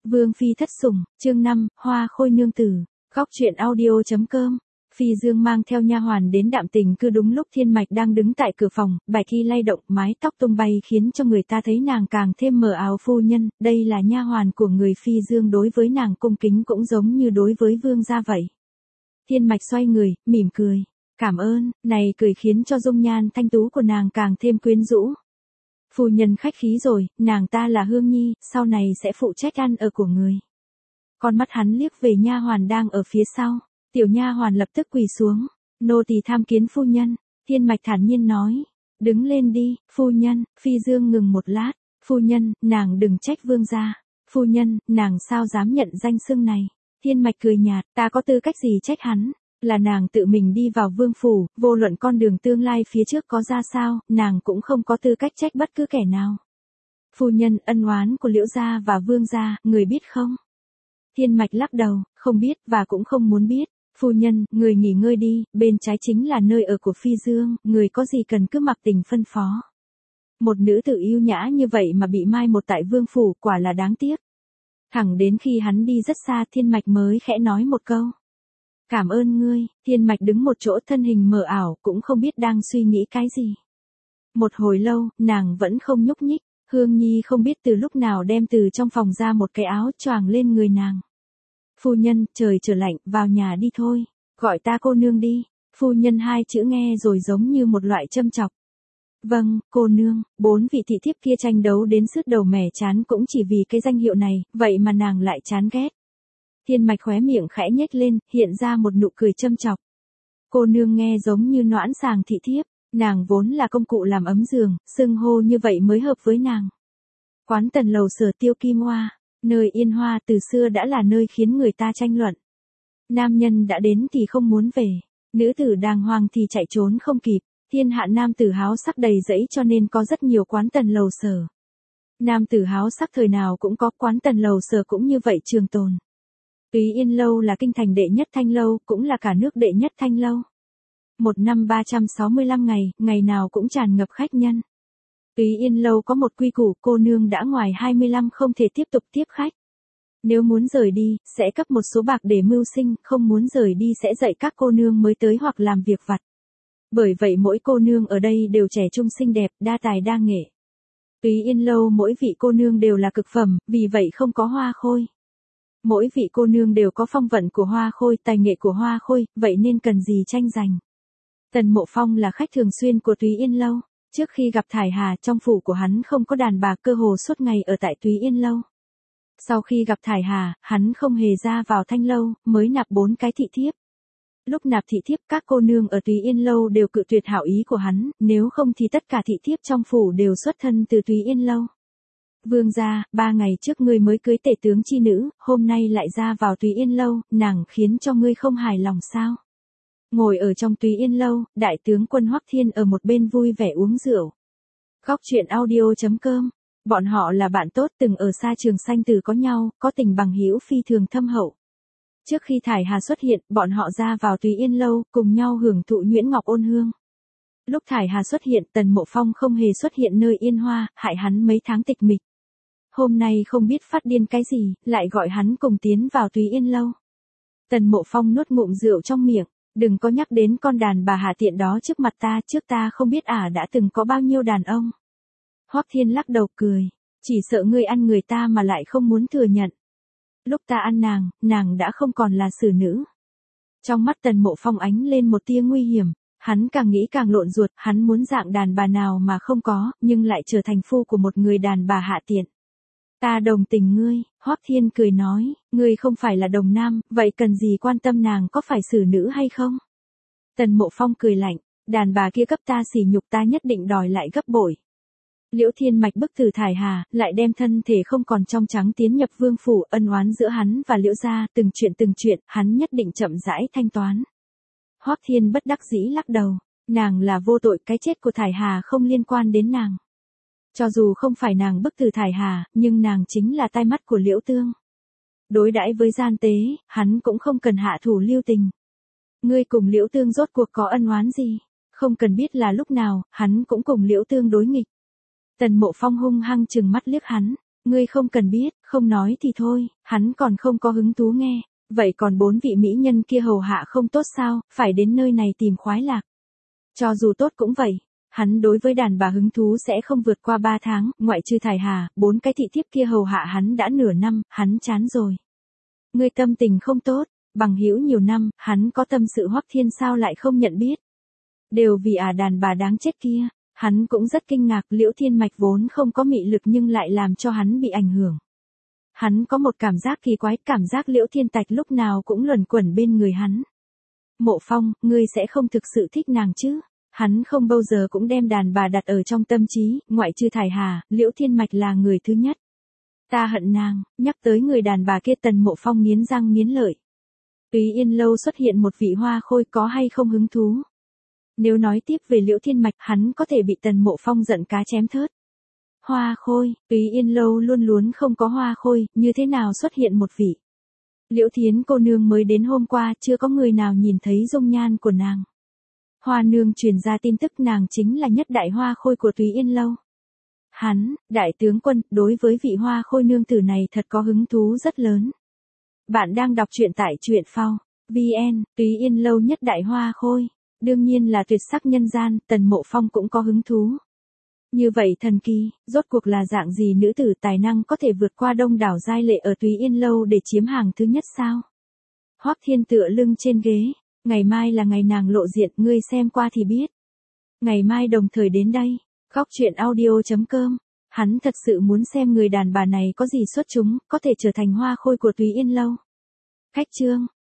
Vương phi thất sủng, chương 5, Hoa Khôi nương tử. Góc truyện audio.com. Phi Dương mang theo nha hoàn đến Đạm Tình Cư đúng lúc Thiên Mạch đang đứng tại cửa phòng, bài kỳ lay động, mái tóc tung bay khiến cho người ta thấy nàng càng thêm mờ ảo. Phu nhân, đây là nha hoàn của người. Phi Dương đối với nàng cung kính cũng giống như đối với vương gia vậy. Thiên Mạch xoay người, mỉm cười. Cảm ơn, này cười khiến cho dung nhan thanh tú của nàng càng thêm quyến rũ. Phu nhân khách khí rồi, nàng ta là Hương Nhi, sau này sẽ phụ trách ăn ở của người. Con mắt hắn liếc về nha hoàn đang ở phía sau, tiểu nha hoàn lập tức quỳ xuống, nô tỳ tham kiến phu nhân. Thiên Mạch thản nhiên nói, đứng lên đi, phu nhân. Phi Dương ngừng một lát, phu nhân, nàng đừng trách vương gia. Phu nhân, nàng sao dám nhận danh xưng này. Thiên Mạch cười nhạt, ta có tư cách gì trách hắn. Là nàng tự mình đi vào vương phủ, vô luận con đường tương lai phía trước có ra sao, nàng cũng không có tư cách trách bất cứ kẻ nào. Phu nhân, ân oán của Liễu gia và vương gia, người biết không? Thiên Mạch lắc đầu, không biết và cũng không muốn biết. Phu nhân, người nghỉ ngơi đi, bên trái chính là nơi ở của Phi Dương, người có gì cần cứ mặc tình phân phó. Một nữ tử yêu nhã như vậy mà bị mai một tại vương phủ, quả là đáng tiếc. Thẳng đến khi hắn đi rất xa, Thiên Mạch mới khẽ nói một câu. Cảm ơn ngươi. Thiên Mạch đứng một chỗ thân hình mờ ảo, cũng không biết đang suy nghĩ cái gì. Một hồi lâu, nàng vẫn không nhúc nhích. Hương Nhi không biết từ lúc nào đem từ trong phòng ra một cái áo choàng lên người nàng. Phu nhân, trời trở lạnh, vào nhà đi thôi. Gọi ta cô nương đi. Phu nhân hai chữ nghe rồi giống như một loại châm chọc. Vâng, cô nương. Bốn vị thị thiếp kia tranh đấu đến sứt đầu mẻ chán cũng chỉ vì cái danh hiệu này, vậy mà nàng lại chán ghét. Thiên Mạch khóe miệng khẽ nhếch lên, hiện ra một nụ cười châm chọc. Cô nương nghe giống như noãn sàng thị thiếp, nàng vốn là công cụ làm ấm giường, xưng hô như vậy mới hợp với nàng. Quán Tần Lầu Sở Tiêu Kim Hoa, nơi yên hoa từ xưa đã là nơi khiến người ta tranh luận. Nam nhân đã đến thì không muốn về, nữ tử đàng hoàng thì chạy trốn không kịp, thiên hạ nam tử háo sắc đầy rẫy cho nên có rất nhiều quán Tần Lầu Sở. Nam tử háo sắc thời nào cũng có, quán Tần Lầu Sở cũng như vậy trường tồn. Túy Yên Lâu là kinh thành đệ nhất thanh lâu, cũng là cả nước đệ nhất thanh lâu. Một năm 365 ngày, ngày nào cũng tràn ngập khách nhân. Túy Yên Lâu có một quy củ, cô nương đã ngoài 25 không thể tiếp tục tiếp khách. Nếu muốn rời đi, sẽ cấp một số bạc để mưu sinh, không muốn rời đi sẽ dạy các cô nương mới tới hoặc làm việc vặt. Bởi vậy mỗi cô nương ở đây đều trẻ trung xinh đẹp, đa tài đa nghệ. Túy Yên Lâu mỗi vị cô nương đều là cực phẩm, vì vậy không có hoa khôi. Mỗi vị cô nương đều có phong vận của hoa khôi, tài nghệ của hoa khôi, vậy nên cần gì tranh giành. Tần Mộ Phong là khách thường xuyên của Túy Yên Lâu. Trước khi gặp Thải Hà, trong phủ của hắn không có đàn bà, cơ hồ suốt ngày ở tại Túy Yên Lâu. Sau khi gặp Thải Hà, hắn không hề ra vào thanh lâu, mới nạp 4 cái thị thiếp. Lúc nạp thị thiếp, các cô nương ở Túy Yên Lâu đều cự tuyệt hảo ý của hắn, nếu không thì tất cả thị thiếp trong phủ đều xuất thân từ Túy Yên Lâu. Vương gia, 3 ngày trước ngươi mới cưới tể tướng chi nữ, hôm nay lại ra vào Túy Yên Lâu, nàng khiến cho ngươi không hài lòng sao? Ngồi ở trong Túy Yên Lâu, đại tướng quân Hoắc Thiên ở một bên vui vẻ uống rượu. Góc truyện audio.com. Bọn họ là bạn tốt, từng ở xa Trường Sanh Tử có nhau, có tình bằng hữu phi thường thâm hậu. Trước khi Thải Hà xuất hiện, bọn họ ra vào Túy Yên Lâu, cùng nhau hưởng thụ nhuyễn ngọc ôn hương. Lúc Thải Hà xuất hiện, Tần Mộ Phong không hề xuất hiện nơi yên hoa, hại hắn mấy tháng tịch mịch. Hôm nay không biết phát điên cái gì, lại gọi hắn cùng tiến vào Túy Yên Lâu. Tần Mộ Phong nuốt ngụm rượu trong miệng, đừng có nhắc đến con đàn bà hạ tiện đó trước mặt ta, trước ta không biết đã từng có bao nhiêu đàn ông. Hoắc Thiên lắc đầu cười, chỉ sợ ngươi ăn người ta mà lại không muốn thừa nhận. Lúc ta ăn nàng đã không còn là xử nữ. Trong mắt Tần Mộ Phong ánh lên một tia nguy hiểm, hắn càng nghĩ càng lộn ruột, hắn muốn dạng đàn bà nào mà không có, nhưng lại trở thành phu của một người đàn bà hạ tiện. Ta đồng tình ngươi, Hoắc Thiên cười nói, ngươi không phải là đồng nam, vậy cần gì quan tâm nàng có phải xử nữ hay không? Tần Mộ Phong cười lạnh, đàn bà kia cấp ta sỉ nhục ta nhất định đòi lại gấp bội. Liễu Thiên Mạch bức tử Thải Hà, lại đem thân thể không còn trong trắng tiến nhập vương phủ, ân oán giữa hắn và Liễu gia, từng chuyện, hắn nhất định chậm rãi thanh toán. Hoắc Thiên bất đắc dĩ lắc đầu, nàng là vô tội, cái chết của Thải Hà không liên quan đến nàng. Cho dù không phải nàng bức tử Thải Hà, nhưng nàng chính là tai mắt của Liễu Tương. Đối đãi với gian tế, hắn cũng không cần hạ thủ lưu tình. Ngươi cùng Liễu Tương rốt cuộc có ân oán gì? Không cần biết là lúc nào, hắn cũng cùng Liễu Tương đối nghịch. Tần Mộ Phong hung hăng trừng mắt liếc hắn, Ngươi không cần biết, không nói thì thôi, hắn còn không có hứng thú nghe. Vậy còn 4 vị mỹ nhân kia hầu hạ không tốt sao, phải đến nơi này tìm khoái lạc. Cho dù tốt cũng vậy, hắn đối với đàn bà hứng thú sẽ không vượt qua 3 tháng, ngoại trừ Thải Hà, 4 cái thị thiếp kia hầu hạ hắn đã nửa năm, hắn chán rồi. Ngươi tâm tình không tốt, bằng hữu nhiều năm, hắn có tâm sự Hoắc Thiên sao lại không nhận biết. Đều vì đàn bà đáng chết kia, hắn cũng rất kinh ngạc, Liễu Thiên Mạch vốn không có mị lực nhưng lại làm cho hắn bị ảnh hưởng. Hắn có một cảm giác kỳ quái, cảm giác Liễu Thiên Tạch lúc nào cũng luẩn quẩn bên người hắn. Mộ Phong, ngươi sẽ không thực sự thích nàng chứ? Hắn không bao giờ cũng đem đàn bà đặt ở trong tâm trí, ngoại trừ Thải Hà, Liễu Thiên Mạch là người thứ nhất. Ta hận nàng, nhắc tới người đàn bà kia Tần Mộ Phong nghiến răng nghiến lợi. Túy Yên lâu xuất hiện một vị hoa khôi có hay không hứng thú? Nếu nói tiếp về Liễu Thiên Mạch, hắn có thể bị Tần Mộ Phong giận cá chém thớt. Hoa khôi, Túy Yên lâu luôn luôn không có hoa khôi, như thế nào xuất hiện một vị? Liễu Thiến cô nương mới đến hôm qua, chưa có người nào nhìn thấy dung nhan của nàng. Hoa nương truyền ra tin tức nàng chính là nhất đại hoa khôi của Túy Yên lâu. Hắn, đại tướng quân, đối với vị hoa khôi nương tử này thật có hứng thú rất lớn. Bạn đang đọc truyện tại truyện phao VN, Túy Yên lâu nhất đại hoa khôi. Đương nhiên là tuyệt sắc nhân gian, Tần Mộ Phong cũng có hứng thú. Như vậy thần kỳ, rốt cuộc là dạng gì nữ tử tài năng có thể vượt qua đông đảo giai lệ ở Túy Yên lâu để chiếm hàng thứ nhất sao? Hoắc Thiên tựa lưng trên ghế, ngày mai là ngày nàng lộ diện, ngươi xem qua thì biết. Ngày mai đồng thời đến đây, góc truyện audio.com. Hắn thật sự muốn xem người đàn bà này có gì xuất chúng, có thể trở thành hoa khôi của Túy Yên lâu. Cách chương